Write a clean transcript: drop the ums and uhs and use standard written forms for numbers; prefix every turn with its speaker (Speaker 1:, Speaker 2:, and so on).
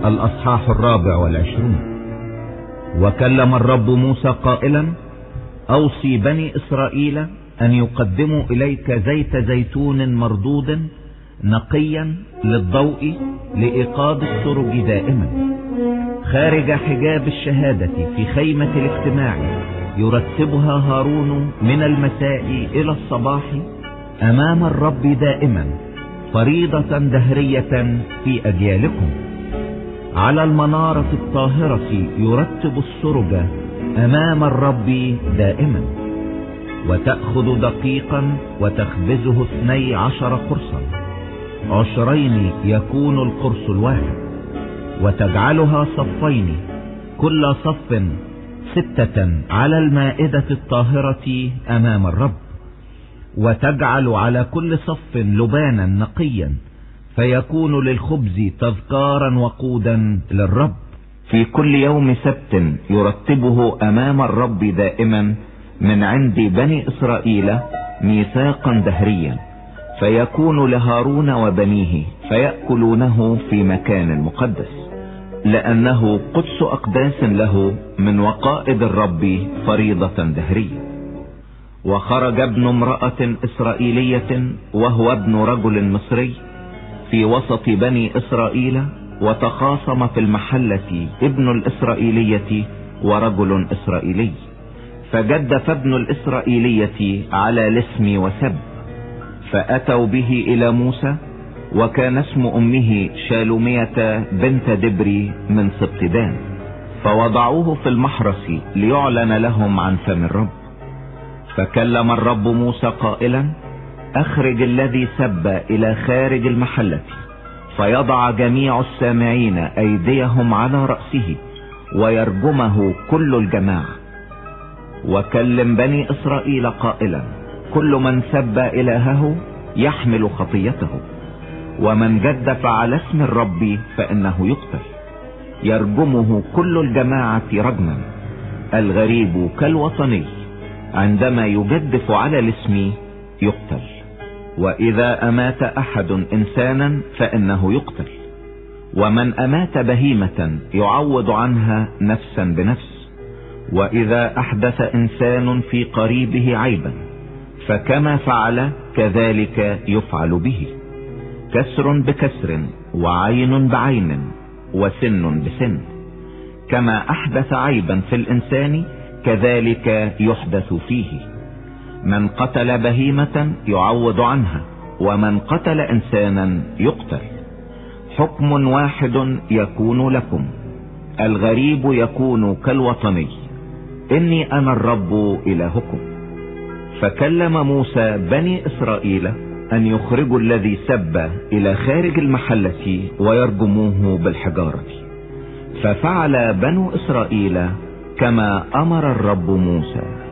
Speaker 1: الأصحاح 24. وكلم الرب موسى قائلا: أوصي بني إسرائيل أن يقدموا إليك زيت زيتون مردود نقيا للضوء لإيقاد السرج دائما خارج حجاب الشهادة في خيمة الاجتماع، يرتبها هارون من المساء إلى الصباح أمام الرب دائما فريضة دهرية في أجيالكم. على المنارة الطاهرة يرتب السرج أمام الرب دائما. وتأخذ دقيقا وتخبزه 12 قرصا، 20 يكون القرص الواحد، وتجعلها صفين، كل صف 6 على المائدة الطاهرة أمام الرب. وتجعل على كل صف لبانا نقيا، فيكون للخبز تذكارا وقودا للرب. في كل يوم سبت يرتبه أمام الرب دائما من عند بني إسرائيل ميثاقا دهريا، فيكون لهارون وبنيه فيأكلونه في مكان مقدس، لأنه قدس أقداس له من وقائد الرب فريضة دهرية. وخرج ابن امرأة إسرائيلية وهو ابن رجل مصري في وسط بني إسرائيل، وتخاصم في المحلة ابن الإسرائيلية ورجل إسرائيلي، فجدف ابن الإسرائيلية على لسم وسب، فأتوا به إلى موسى، وكان اسم أمه شالومية بنت دبري من سبط دان، فوضعوه في المحرس ليعلن لهم عن فم الرب. فكلم الرب موسى قائلا: أخرج الذي سب إلى خارج المحلة، فيضع جميع السامعين أيديهم على رأسه ويرجمه كل الجماعة. وكلم بني إسرائيل قائلا: كل من سب إلهه يحمل خطيته، ومن جدف على اسم الرب فإنه يقتل، يرجمه كل الجماعة رجما، الغريب كالوطني عندما يجدف على الاسم يقتل. وإذا أمات أحد إنسانا فإنه يقتل، ومن أمات بهيمة يعوض عنها نفسا بنفس. وإذا أحدث إنسان في قريبه عيبا فكما فعل كذلك يفعل به، كسر بكسر وعين بعين وسن بسن. كما أحدث عيبا في الإنسان كذلك يحدث فيه. من قتل بهيمة يعوض عنها، ومن قتل إنسانا يقتل. حكم واحد يكون لكم، الغريب يكون كالوطني، إني أنا الرب إلهكم. فكلم موسى بني إسرائيل أن يخرجوا الذي سب إلى خارج المحلة ويرجموه بالحجارة، ففعل بنو إسرائيل كما أمر الرب موسى.